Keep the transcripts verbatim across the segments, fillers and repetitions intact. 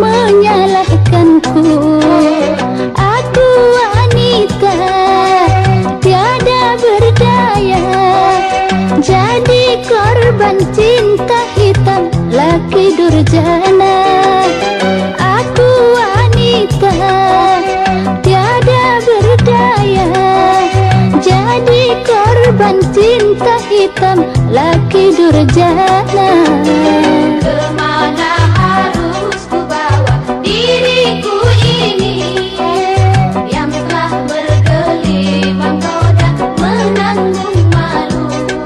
menyalahkanku. Aku wanita tiada berdaya, jadi korban cinta hitam laki durjana. Aku wanita tiada berdaya, jadi korban cinta hitam laki durjana. Kemana harus ku bawa diriku ini yang telah bergelimang noda menanggung malu?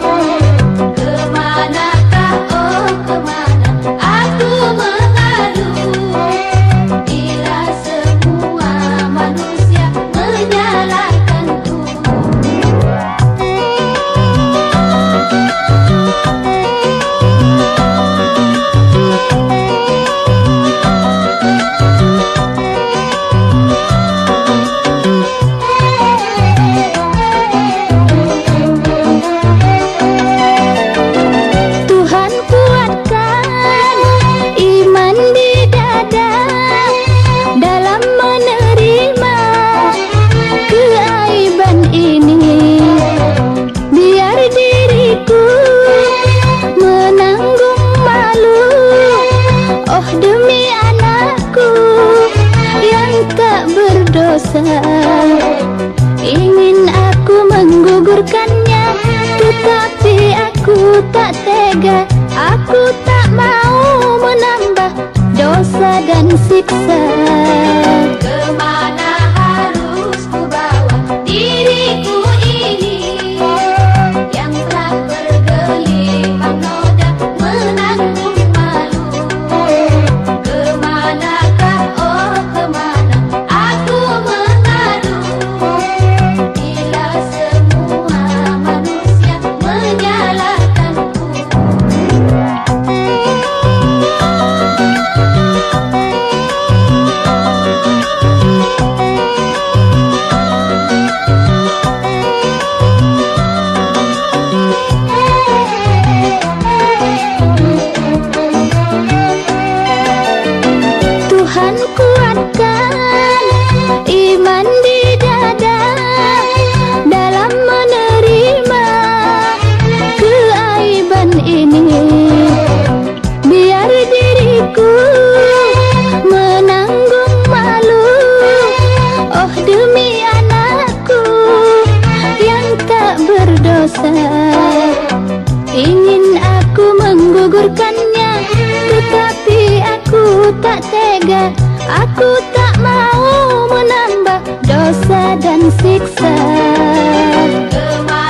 Kemanakah, oh kemana aku mengadu bila semua manusia menyalahkanku? Tuhan kuatkan iman di dada dalam menerima keaiban ini. Biar diriku menanggung malu, oh demi anakku yang tak berdosa. Ingin aku menggugurkannya, tetapi aku tak tega. Aku tak mau menambah dosa dan siksa. Kemana harus ku bawa diriku ini yang telah bergelimang noda menanggung malu? Kemanakah, oh kemana aku mengadu bila semua manusia menyalahkanku? Tuhan kuatkan iman di dada dalam menerima keaiban ini. Biar diriku menanggung malu, oh demi anakku yang tak berdosa. Ingin aku menggugurkannya, tetapi aku tak tega. Aku tak mau menambah dosa dan siksa. Kemana